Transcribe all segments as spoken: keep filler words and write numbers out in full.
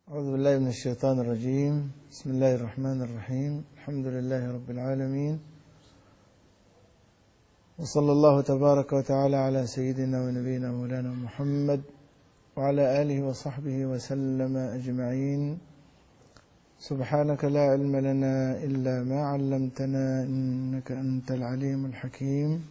أعوذ بالله من الشيطان الرجيم. بسم الله الرحمن الرحيم. الحمد لله رب العالمين، وصلى الله تبارك وتعالى على سيدنا ونبينا مولانا محمد وعلى آله وصحبه وسلم أجمعين. سبحانك لا علم لنا إلا ما علمتنا إنك أنت العليم الحكيم.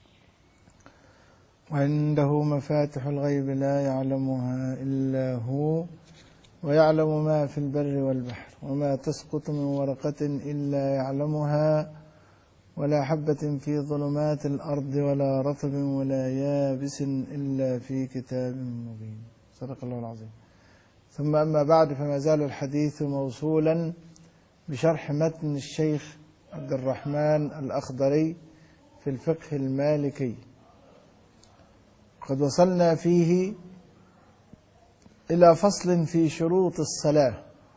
وعنده مفاتح الغيب لا يعلمها إلا هو، ويعلم ما في البر والبحر، وما تسقط من ورقة إلا يعلمها، ولا حبة في ظلمات الأرض ولا رطب ولا يابس إلا في كتاب مبين. صدق الله العظيم. ثم أما بعد، فما زال الحديث موصولا بشرح متن الشيخ عبد الرحمن الأخضري في الفقه المالكي. قد وصلنا فيه إلى فصل في شروط الصلاة.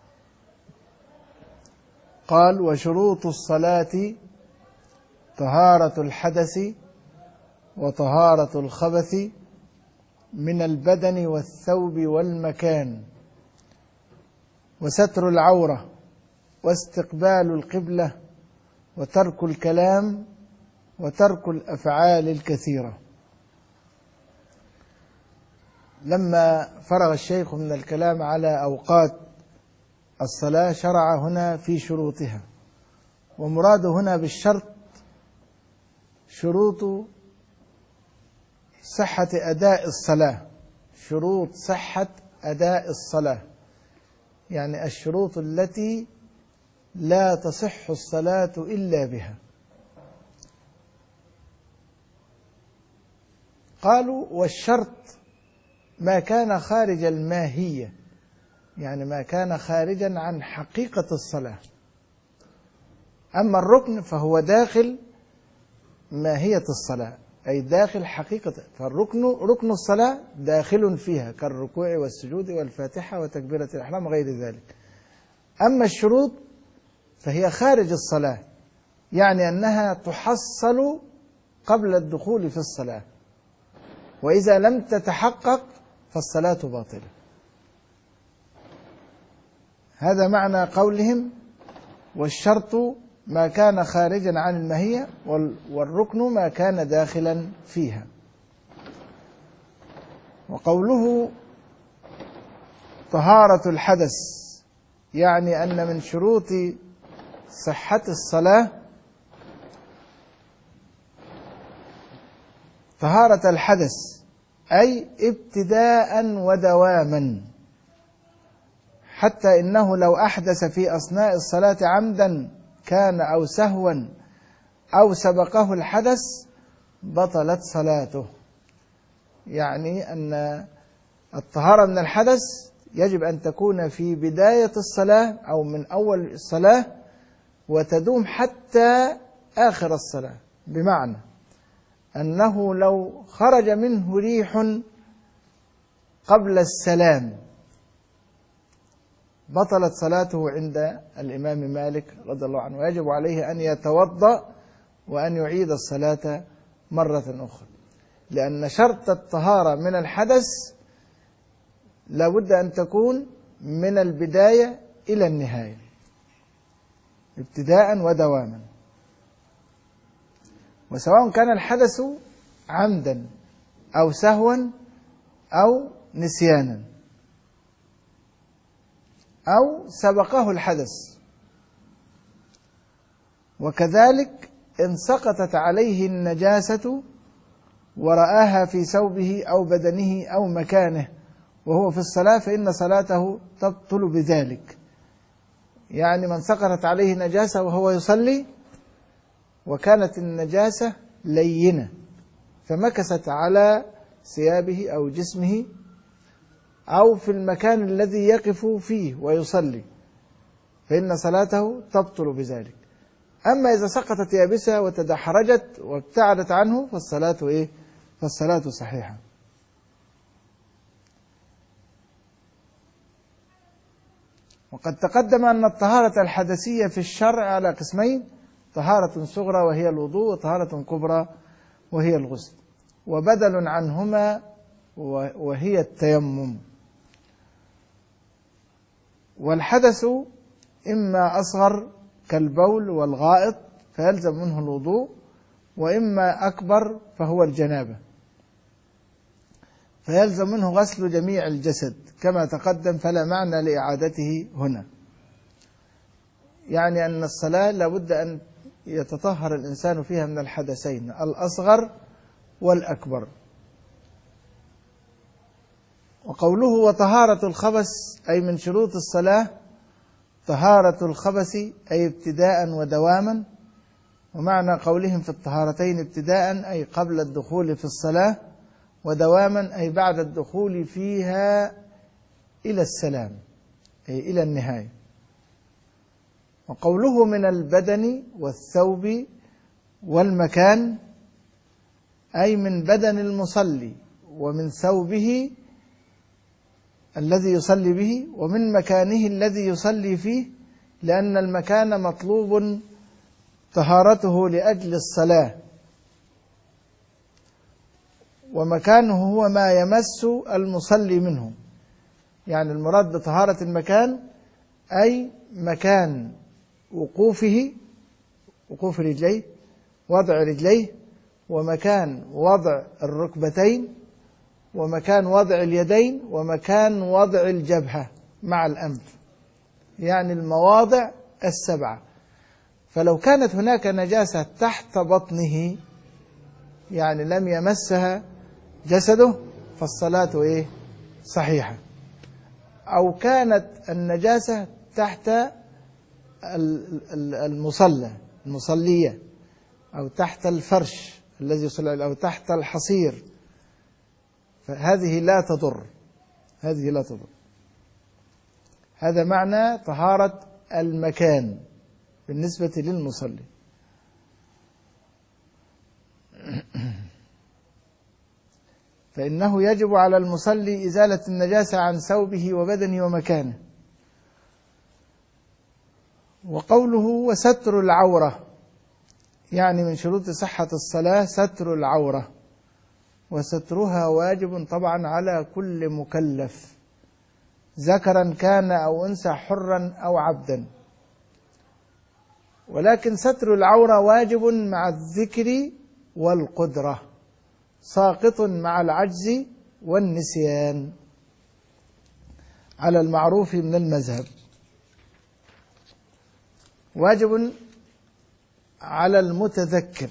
قال: وشروط الصلاة طهارة الحدث وطهارة الخبث من البدن والثوب والمكان، وستر العورة، واستقبال القبلة، وترك الكلام، وترك الأفعال الكثيرة. لما فرغ الشيخ من الكلام على أوقات الصلاة شرع هنا في شروطها، ومراده هنا بالشرط شروط صحة أداء الصلاة، شروط صحة أداء الصلاة، يعني الشروط التي لا تصح الصلاة إلا بها. قالوا: والشرط ما كان خارج الماهية، يعني ما كان خارجا عن حقيقة الصلاة. أما الركن فهو داخل ماهية الصلاة، أي داخل حقيقة، فالركن ركن الصلاة داخل فيها كالركوع والسجود والفاتحة وتكبيرة الإحرام وغير ذلك. أما الشروط فهي خارج الصلاة، يعني أنها تحصل قبل الدخول في الصلاة، وإذا لم تتحقق فالصلاة باطلة. هذا معنى قولهم: والشرط ما كان خارجا عن الماهية، والركن ما كان داخلا فيها. وقوله طهارة الحدث، يعني أن من شروط صحة الصلاة طهارة الحدث، أي ابتداء ودواما، حتى إنه لو أحدث في أثناء الصلاة عمدا كان أو سهوا أو سبقه الحدث بطلت صلاته. يعني أن الطهارة من الحدث يجب أن تكون في بداية الصلاة أو من أول الصلاة، وتدوم حتى آخر الصلاة، بمعنى أنه لو خرج منه ريح قبل السلام بطلت صلاته عند الإمام مالك رضي الله عنه، ويجب عليه أن يتوضأ وأن يعيد الصلاة مرة أخرى، لأن شرط الطهارة من الحدث لابد أن تكون من البداية إلى النهاية، ابتداء ودواما، وسواء كان الحدث عمدا أو سهوا أو نسيانا أو سبقه الحدث. وكذلك إن سقطت عليه النجاسة ورآها في ثوبه أو بدنه أو مكانه وهو في الصلاة فإن صلاته تبطل بذلك. يعني من سقطت عليه نجاسة وهو يصلي وكانت النجاسة لينة فمكست على ثيابه أو جسمه أو في المكان الذي يقف فيه ويصلي فإن صلاته تبطل بذلك. أما إذا سقطت يابسة وتدحرجت وابتعدت عنه فالصلاة إيه؟ فالصلاة صحيحة. وقد تقدم أن الطهارة الحدثية في الشرع على قسمين: طهارة صغرى وهي الوضوء، وطهارة كبرى وهي الغسل، وبدل عنهما وهي التيمم. والحدث إما أصغر كالبول والغائط فيلزم منه الوضوء، وإما أكبر فهو الجنابة فيلزم منه غسل جميع الجسد كما تقدم، فلا معنى لإعادته هنا. يعني أن الصلاة لابد أن يتطهر الإنسان فيها من الحدثين الأصغر والأكبر. وقوله وطهارة الخبث أي من شروط الصلاة طهارة الخبث أي ابتداء ودواما، ومعنى قولهم في الطهارتين ابتداء أي قبل الدخول في الصلاة، ودواما أي بعد الدخول فيها إلى السلام أي إلى النهاية. وقوله من البدن والثوب والمكان أي من بدن المصلي ومن ثوبه الذي يصلي به ومن مكانه الذي يصلي فيه، لأن المكان مطلوب طهارته لأجل الصلاة، ومكانه هو ما يمس المصلي منه. يعني المراد بطهارة المكان أي مكان وقوفه، وقوف رجليه، وضع رجليه، ومكان وضع الركبتين، ومكان وضع اليدين، ومكان وضع الجبهة مع الأنف، يعني المواضع السبعة. فلو كانت هناك نجاسة تحت بطنه يعني لم يمسها جسده فالصلاة إيه؟ صحيحة. أو كانت النجاسة تحت المصلى المصلية، أو تحت الفرش الذي يصلى، أو تحت الحصير، فهذه لا تضر، هذه لا تضر. هذا معنى طهارة المكان بالنسبة للمصلي. فإنه يجب على المصلي إزالة النجاسة عن ثوبه وبدنه ومكانه. وقوله وستر العورة يعني من شروط صحة الصلاة ستر العورة، وسترها واجب طبعا على كل مكلف ذكرا كان أو أنثى حرا أو عبدا، ولكن ستر العورة واجب مع الذكر والقدرة، ساقط مع العجز والنسيان على المعروف من المذهب. واجب على المتذكر،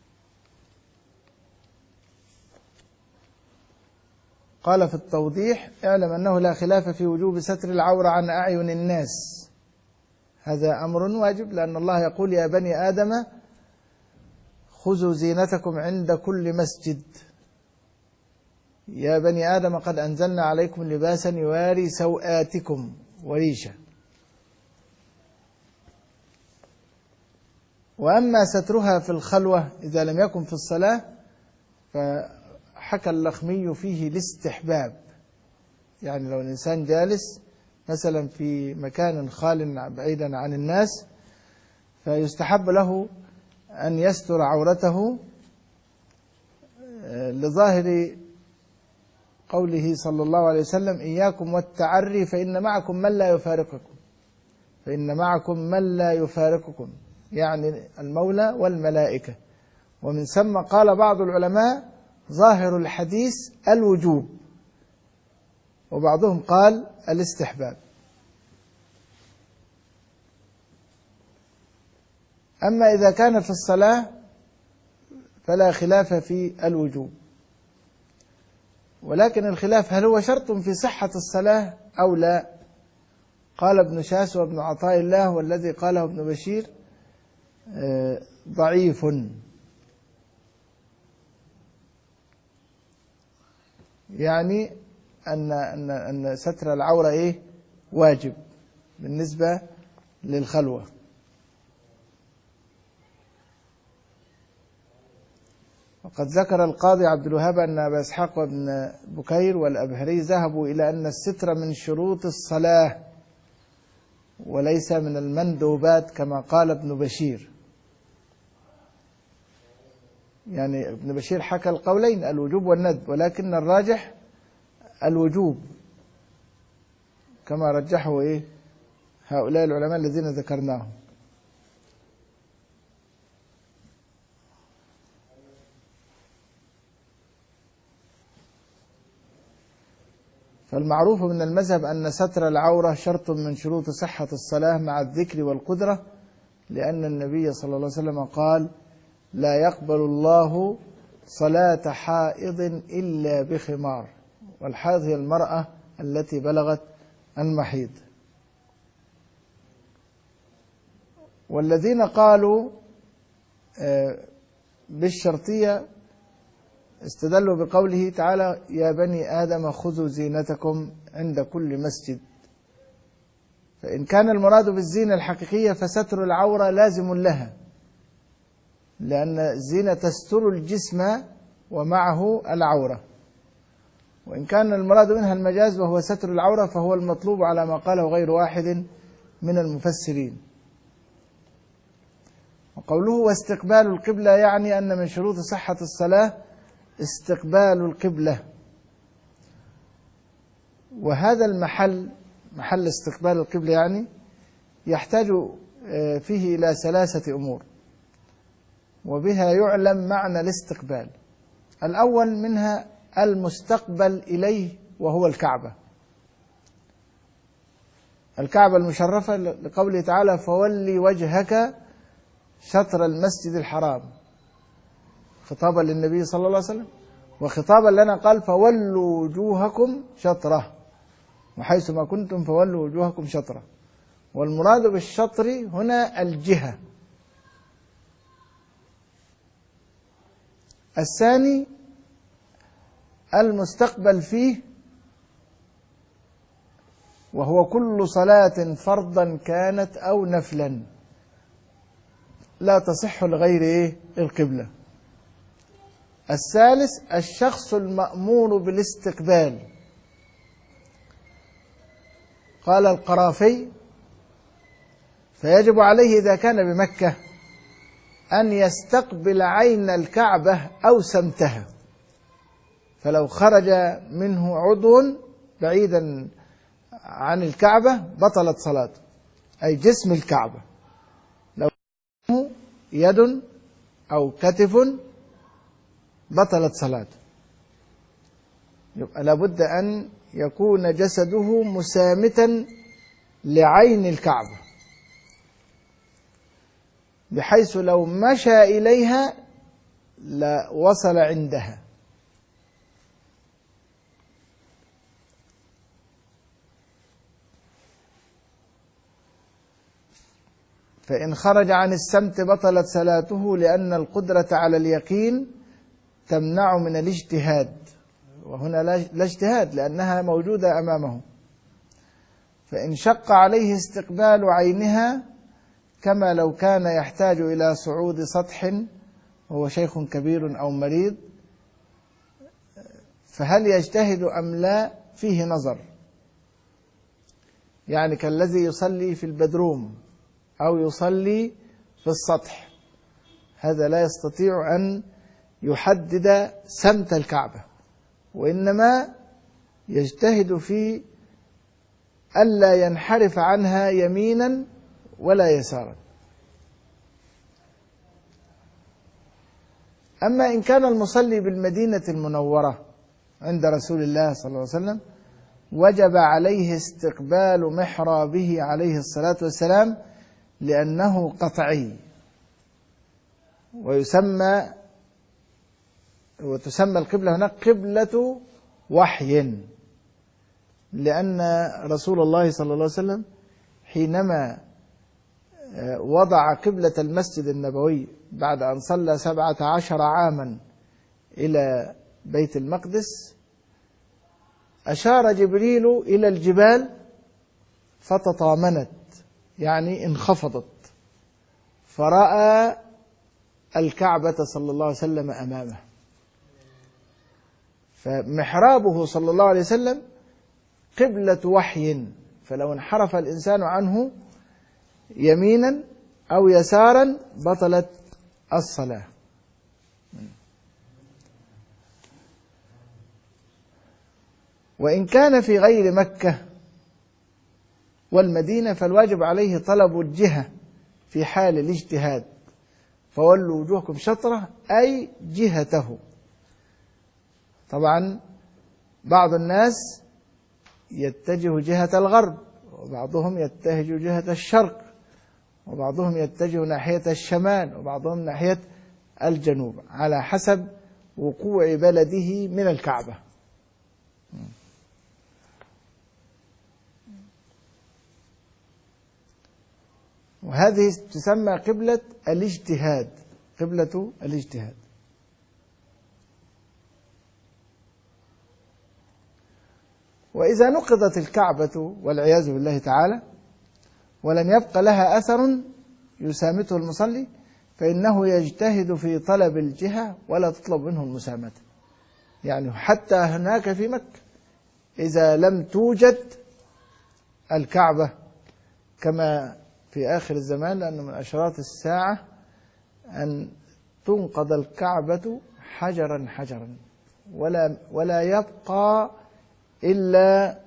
قال في التوضيح اعلم أنه لا خلاف في وجوب ستر العورة عن أعين الناس، هذا أمر واجب، لأن الله يقول يا بني آدم خذوا زينتكم عند كل مسجد، يا بني آدم قد أنزلنا عليكم لباسا يواري سوآتكم وريشا. وأما سترها في الخلوة إذا لم يكن في الصلاة فحكى اللخمي فيه الاستحباب، يعني لو الإنسان جالس مثلا في مكان خال بعيدا عن الناس فيستحب له أن يستر عورته لظاهر قوله صلى الله عليه وسلم إياكم والتعري فإن معكم من لا يفارقكم، فإن معكم من لا يفارقكم يعني المولى والملائكة. ومن ثم قال بعض العلماء ظاهر الحديث الوجوب، وبعضهم قال الاستحباب. أما إذا كان في الصلاة فلا خلاف في الوجوب، ولكن الخلاف هل هو شرط في صحة الصلاة أو لا. قال ابن شاس وابن عطاء الله والذي قاله ابن بشير ضعيف، يعني أن أن أن ستر العورة إيه واجب بالنسبة للخلوة. وقد ذكر القاضي عبد الوهاب أن أبا إسحاق وابن بكير والأبهري ذهبوا إلى أن الستر من شروط الصلاة وليس من المندوبات كما قال ابن بشير. يعني ابن بشير حكى القولين الوجوب والندب، ولكن الراجح الوجوب كما رجحه إيه هؤلاء العلماء الذين ذكرناهم. فالمعروف من المذهب أن ستر العورة شرط من شروط صحة الصلاة مع الذكر والقدرة، لأن النبي صلى الله عليه وسلم قال: لا يقبل الله صلاة حائض إلا بخمار، والحائض هي المرأة التي بلغت المحيض. والذين قالوا بالشرطية استدلوا بقوله تعالى: يا بني آدم خذوا زينتكم عند كل مسجد. فإن كان المراد بالزينة الحقيقية فستر العورة لازم لها، لأن الزينة تستر الجسم ومعه العورة. وإن كان المراد منها المجاز وهو ستر العورة فهو المطلوب على ما قاله غير واحد من المفسرين. وقوله واستقبال القبلة يعني أن من شروط صحة الصلاة استقبال القبلة، وهذا المحل محل استقبال القبلة يعني يحتاج فيه إلى ثلاثة أمور، وبها يعلم معنى الاستقبال. الأول منها المستقبل إليه وهو الكعبة، الكعبة المشرفة، لقوله تعالى: فولي وجهك شطر المسجد الحرام، خطابا للنبي صلى الله عليه وسلم، وخطابا لنا قال: فولوا وجوهكم شطره، وحيث ما كنتم فولوا وجوهكم شطره. والمراد بالشطر هنا الجهة. الثاني المستقبل فيه، وهو كل صلاة فرضا كانت أو نفلا لا تصح لغير إيه؟ القبلة. الثالث الشخص المأمور بالاستقبال. قال القرافي: فيجب عليه إذا كان بمكة أن يستقبل عين الكعبة أو سمتها، فلو خرج منه عضو بعيدا عن الكعبة بطلت صلاته، أي جسم الكعبة، لو يد أو كتف بطلت صلاته. يبقى لابد أن يكون جسده مسامتا لعين الكعبة، بحيث لو مشى إليها لوصل عندها. فإن خرج عن السمت بطلت صلاته، لأن القدرة على اليقين تمنع من الاجتهاد، وهنا لا اجتهاد لأنها موجودة أمامه. فإن شق عليه استقبال عينها، كما لو كان يحتاج إلى صعود سطح وهو شيخ كبير أو مريض، فهل يجتهد أم لا فيه نظر. يعني كالذي يصلي في البدروم أو يصلي في السطح، هذا لا يستطيع أن يحدد سمت الكعبة، وإنما يجتهد في ألا ينحرف عنها يمينا ولا يسارا. أما إن كان المصلي بالمدينة المنورة عند رسول الله صلى الله عليه وسلم، وجب عليه استقبال محرابه عليه الصلاة والسلام، لأنه قطعي، ويسمى وتسمى القبلة هناك قبلة وحي، لأن رسول الله صلى الله عليه وسلم حينما وضع قبلة المسجد النبوي بعد أن صلى سبعة عشر عاما إلى بيت المقدس، أشار جبريل إلى الجبال فتطامنت، يعني انخفضت، فرأى الكعبة صلى الله عليه وسلم أمامه. فمحرابه صلى الله عليه وسلم قبلة وحي، فلو انحرف الإنسان عنه يمينا أو يسارا بطلت الصلاة. وإن كان في غير مكة والمدينة فالواجب عليه طلب الجهة في حال الاجتهاد، فولوا وجوهكم شطرة أي جهته. طبعا بعض الناس يتجه جهة الغرب، وبعضهم يتجه جهة الشرق، وبعضهم يتجه ناحية الشمال، وبعضهم ناحية الجنوب، على حسب وقوع بلده من الكعبة. وهذه تسمى قبلة الاجتهاد، قبلة الاجتهاد. وإذا نقضت الكعبة والعياذ بالله تعالى ولم يبق لها أثر يسامته المصلي، فإنه يجتهد في طلب الجهة ولا تطلب منه المسامة. يعني حتى هناك في مكة إذا لم توجد الكعبة كما في آخر الزمان، لأنه من أشراط الساعة أن تنقض الكعبة حجرا حجرا ولا ولا يبقى إلا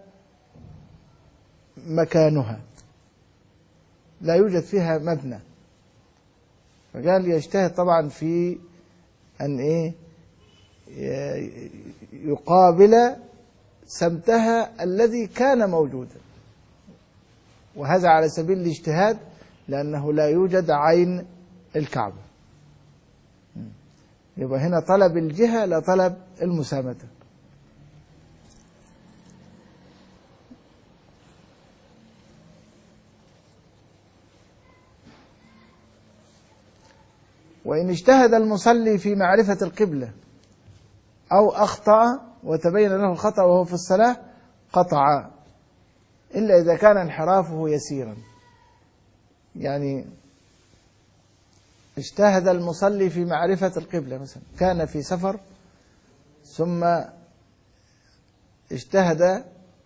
مكانها، لا يوجد فيها مبنى. فقال يجتهد طبعا في أن إيه يقابل سمتها الذي كان موجودا، وهذا على سبيل الاجتهاد لأنه لا يوجد عين الكعبة. يبقى هنا طلب الجهة لا طلب المسامة. وإن اجتهد المصلي في معرفة القبلة أو أخطأ وتبين له الخطأ وهو في الصلاة قطع، إلا إذا كان انحرافه يسيرا. يعني اجتهد المصلي في معرفة القبلة، مثلا كان في سفر ثم اجتهد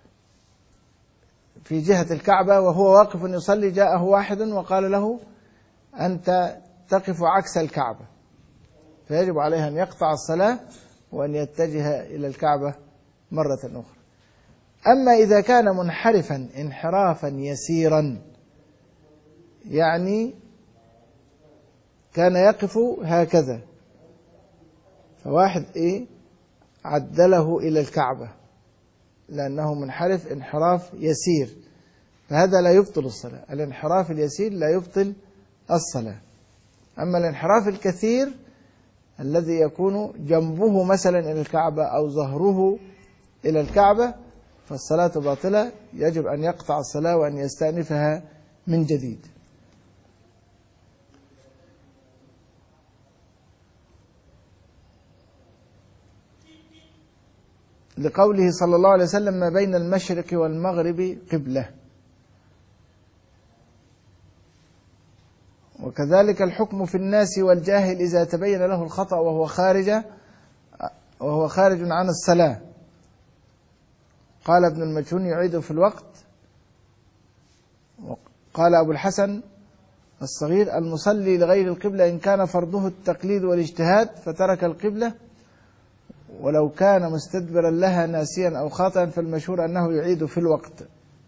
في جهة الكعبة وهو واقف يصلي، جاءه واحد وقال له أنت تقف عكس الكعبة، فيجب عليه أن يقطع الصلاة وأن يتجه إلى الكعبة مرة أخرى. أما إذا كان منحرفا انحرافا يسيرا، يعني كان يقف هكذا فواحد إيه عدله إلى الكعبة لأنه منحرف انحراف يسير، فهذا لا يبطل الصلاة. الانحراف اليسير لا يبطل الصلاة. أما الانحراف الكثير الذي يكون جنبه مثلا إلى الكعبة أو ظهره إلى الكعبة فالصلاة باطلة، يجب أن يقطع الصلاة وأن يستأنفها من جديد. لقوله صلى الله عليه وسلم ما بين المشرق والمغرب قبلة. وكذلك الحكم في الناس والجاهل إذا تبين له الخطأ وهو خارج وهو خارج عن الصلاة. قال ابن المجهون يعيد في الوقت. قال أبو الحسن الصغير المصلي لغير القبلة إن كان فرضه التقليد والاجتهاد فترك القبلة ولو كان مستدبرا لها ناسيا أو خاطئا فالمشهور أنه يعيد في الوقت.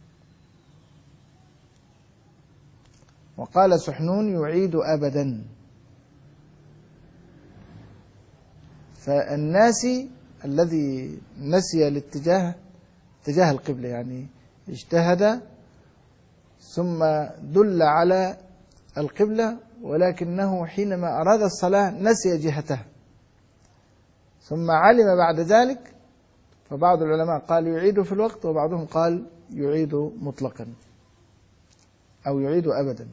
وقال سحنون يعيد أبدا. فالناسي الذي نسي الاتجاه اتجاه القبلة، يعني اجتهد ثم دل على القبلة ولكنه حينما أراد الصلاة نسي جهته ثم علم بعد ذلك، فبعض العلماء قال يعيد في الوقت وبعضهم قال يعيد مطلقا أو يعيد أبدا.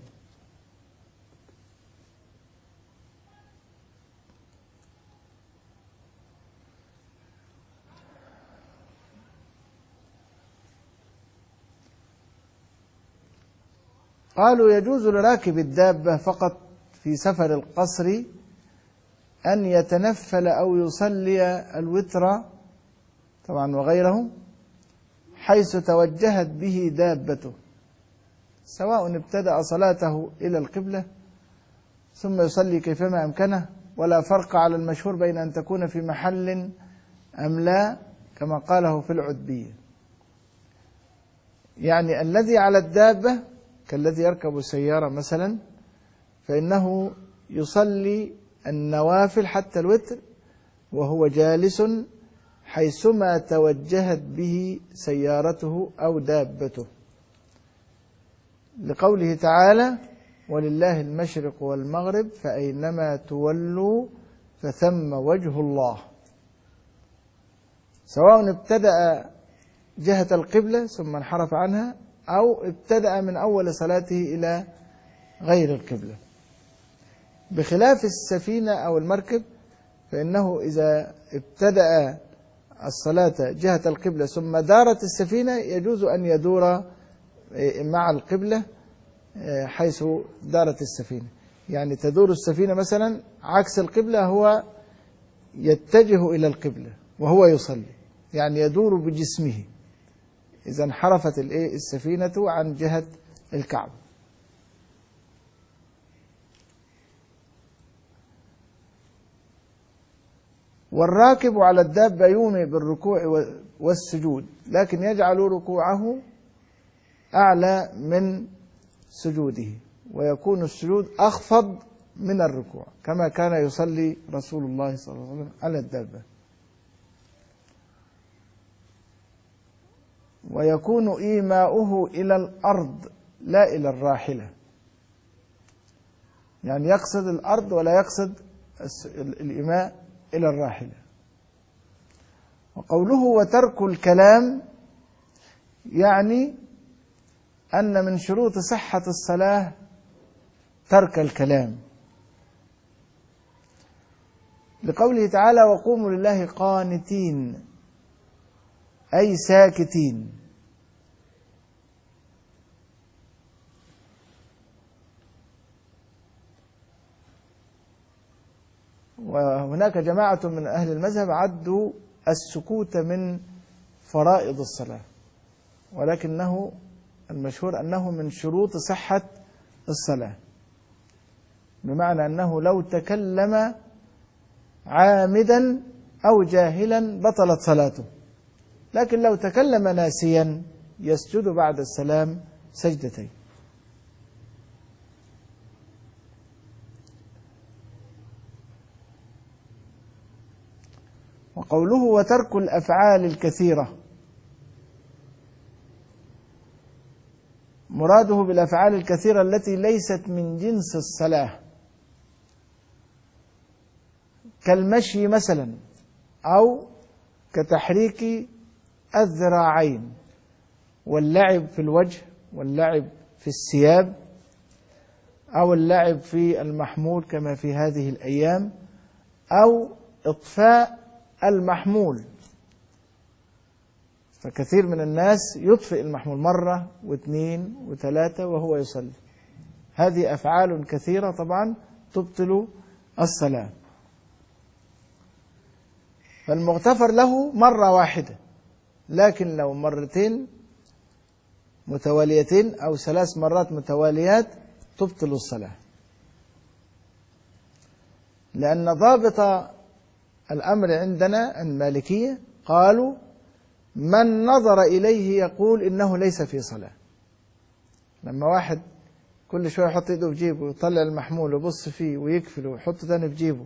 قالوا يجوز لراكب الدابة فقط في سفر القصر أن يتنفل أو يصلي الوتر طبعا وغيره حيث توجهت به دابته، سواء ابتدأ صلاته إلى القبلة ثم يصلي كيفما أمكنه، ولا فرق على المشهور بين أن تكون في محل أم لا كما قاله في العتبية. يعني الذي على الدابة كالذي يركب سيارة مثلا، فإنه يصلي النوافل حتى الوتر وهو جالس حيثما توجهت به سيارته أو دابته، لقوله تعالى: ولله المشرق والمغرب فأينما تولوا فثم وجه الله. سواء ابتدأ جهة القبلة ثم انحرف عنها، أو ابتدأ من أول صلاته إلى غير القبلة. بخلاف السفينة أو المركب، فإنه إذا ابتدأ الصلاة جهة القبلة ثم دارت السفينة يجوز أن يدور مع القبلة حيث دارت السفينة. يعني تدور السفينة مثلا عكس القبلة، هو يتجه إلى القبلة وهو يصلي، يعني يدور بجسمه إذا انحرفت السفينة عن جهة الكعبة. والراكب على الدابة يومي بالركوع والسجود، لكن يجعل ركوعه أعلى من سجوده، ويكون السجود أخفض من الركوع، كما كان يصلي رسول الله صلى الله عليه وسلم على الدابة. ويكون إيماؤه إلى الأرض لا إلى الراحلة، يعني يقصد الأرض ولا يقصد الإيماء إلى الراحلة. وقوله وترك الكلام، يعني أن من شروط صحة الصلاة ترك الكلام، لقوله تعالى: وقوموا لله قانتين، أي ساكتين. وهناك جماعة من أهل المذهب عدوا السكوت من فرائض الصلاة، ولكنه المشهور أنه من شروط صحة الصلاة، بمعنى أنه لو تكلم عامدا أو جاهلا بطلت صلاته، لكن لو تكلم ناسيا يسجد بعد السلام سجدتين. وقوله وترك الأفعال الكثيرة، مراده بالأفعال الكثيرة التي ليست من جنس الصلاة، كالمشي مثلا، أو كتحريك الذراعين، واللعب في الوجه، واللعب في الثياب، أو اللعب في المحمول كما في هذه الأيام، أو إطفاء المحمول، فكثير من الناس يطفئ المحمول مرة واثنين وثلاثة وهو يصلي. هذه أفعال كثيرة طبعا تبطل الصلاة، فالمغتفر له مرة واحدة، لكن لو مرتين متواليتين أو ثلاث مرات متواليات تبطل الصلاة، لأن ضابط الأمر عندنا المالكية قالوا: من نظر إليه يقول إنه ليس في صلاة. لما واحد كل شوية يحط يده في جيبه ويطلع المحمول ويبص فيه ويكفله ويحطه تاني في جيبه،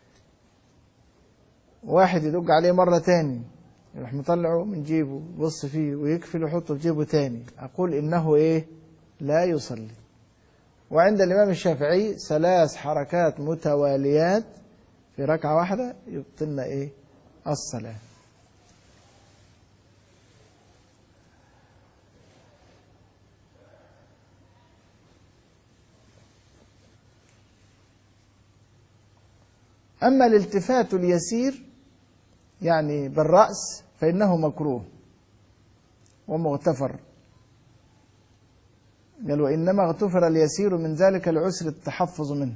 واحد يدق عليه مرة تاني يروح مطلعه من جيبه يبص فيه ويكفله ويحطه في جيبه تاني، أقول إنه إيه؟ لا يصلي. وعند الإمام الشافعي ثلاث حركات متواليات في ركعة واحدة يبطلن إيه؟ الصلاة. أما الالتفات اليسير يعني بالرأس فإنه مكروه ومغتفر، قال: وإنما اغتفر اليسير من ذلك العسر التحفظ منه،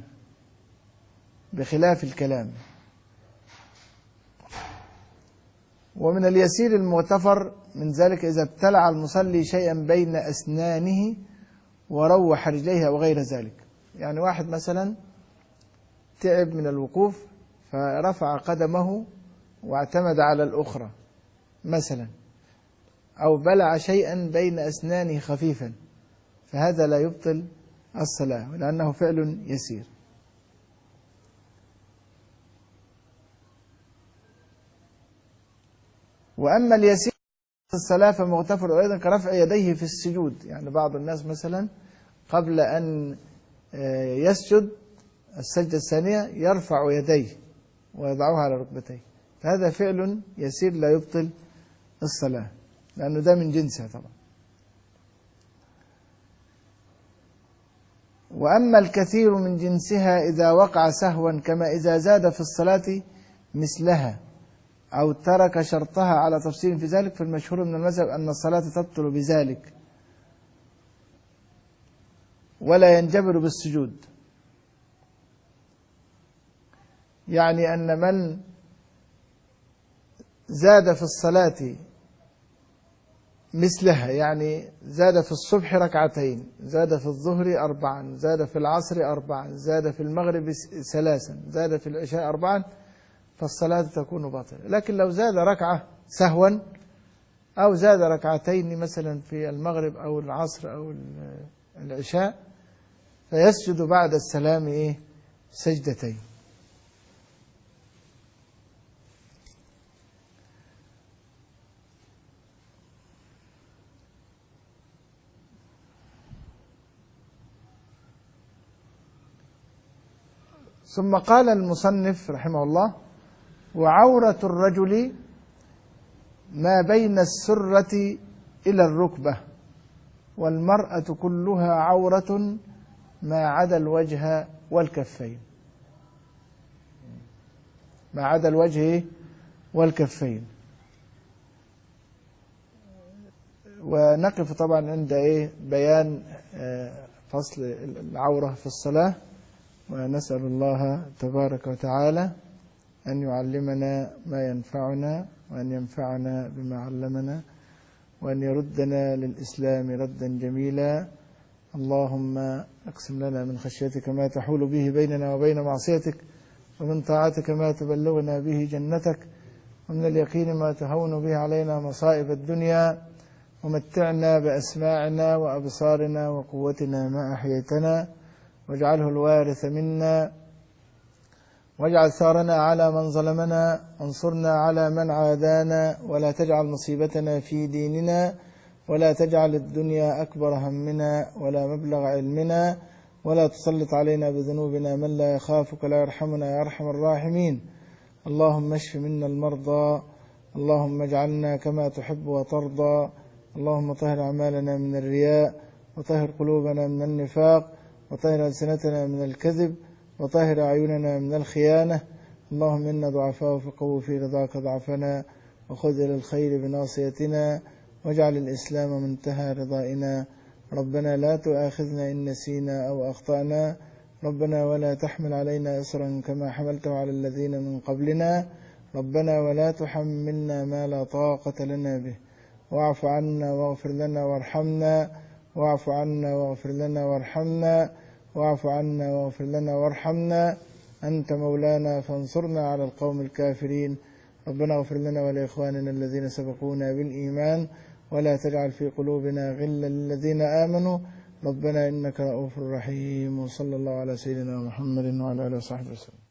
بخلاف الكلام. ومن اليسير المغتفر من ذلك إذا ابتلع المصلي شيئا بين أسنانه وروح رجليها وغير ذلك، يعني واحد مثلا تعب من الوقوف فرفع قدمه واعتمد على الأخرى مثلا، أو بلع شيئا بين أسنانه خفيفا، فهذا لا يبطل الصلاة لأنه فعل يسير. وأما اليسير في الصلاة فمغتفر أيضا كرفع يديه في السجود. يعني بعض الناس مثلا قبل أن يسجد السجدة الثانية يرفع يديه ويضعها على ركبتيه، فهذا فعل يسير لا يبطل الصلاة لأنه ده من جنسها طبعا. وأما الكثير من جنسها إذا وقع سهوا، كما إذا زاد في الصلاة مثلها أو ترك شرطها على تفصيل في ذلك، فالمشهور من المذهب أن الصلاة تبطل بذلك ولا ينجبر بالسجود. يعني أن من زاد في الصلاة مثلها، يعني زاد في الصبح ركعتين، زاد في الظهر أربعا، زاد في العصر أربعا، زاد في المغرب ثلاثا، زاد في العشاء أربعا، فالصلاة تكون باطلة. لكن لو زاد ركعة سهوا أو زاد ركعتين مثلا في المغرب أو العصر أو العشاء، فيسجد بعد السلام إيه؟ سجدتين. ثم قال المصنف رحمه الله: وعورة الرجل ما بين السرة إلى الركبة، والمرأة كلها عورة ما عدا الوجه والكفين. ما عدا الوجه والكفين. ونقف طبعا عند ايه بيان فصل العورة في الصلاة، ونسأل الله تبارك وتعالى أن يعلمنا ما ينفعنا، وأن ينفعنا بما علمنا، وأن يردنا للإسلام ردا جميلا. اللهم اقسم لنا من خشيتك ما تحول به بيننا وبين معصيتك، ومن طاعتك ما تبلغنا به جنتك، ومن اليقين ما تهون به علينا مصائب الدنيا، ومتعنا بأسماعنا وأبصارنا وقوتنا ما أحييتنا، واجعله الوارث منا، واجعل ثارنا على من ظلمنا، وانصرنا على من عادانا، ولا تجعل مصيبتنا في ديننا، ولا تجعل الدنيا أكبر همنا ولا مبلغ علمنا، ولا تسلط علينا بذنوبنا من لا يخافك لا يرحمنا يا أرحم الراحمين. اللهم اشف منا المرضى، اللهم اجعلنا كما تحب وترضى، اللهم طهر أعمالنا من الرياء، وطهر قلوبنا من النفاق، وطهر ألسنتنا من الكذب، وطهر أعيننا من الخيانة. اللهم إنا ضعفاء فقو في رضاك ضعفنا، وخذ إلى الخير بناصيتنا، واجعل الإسلام منتهى رضائنا. ربنا لا تؤاخذنا إن نسينا أو أخطأنا، ربنا ولا تحمل علينا إصرا كما حملته على الذين من قبلنا، ربنا ولا تحملنا ما لا طاقة لنا به، واعف عنا واغفر لنا وارحمنا، واعف عنا واغفر لنا وارحمنا، واعف عنا واغفر لنا وارحمنا، أنت مولانا فانصرنا على القوم الكافرين. ربنا اغفر لنا ولإخواننا الذين سبقونا بالإيمان، ولا تجعل في قلوبنا غلا للذين آمنوا، ربنا إنك رؤوف رحيم. وصلى الله على سيدنا محمد وعلى آله وصحبه وسلم.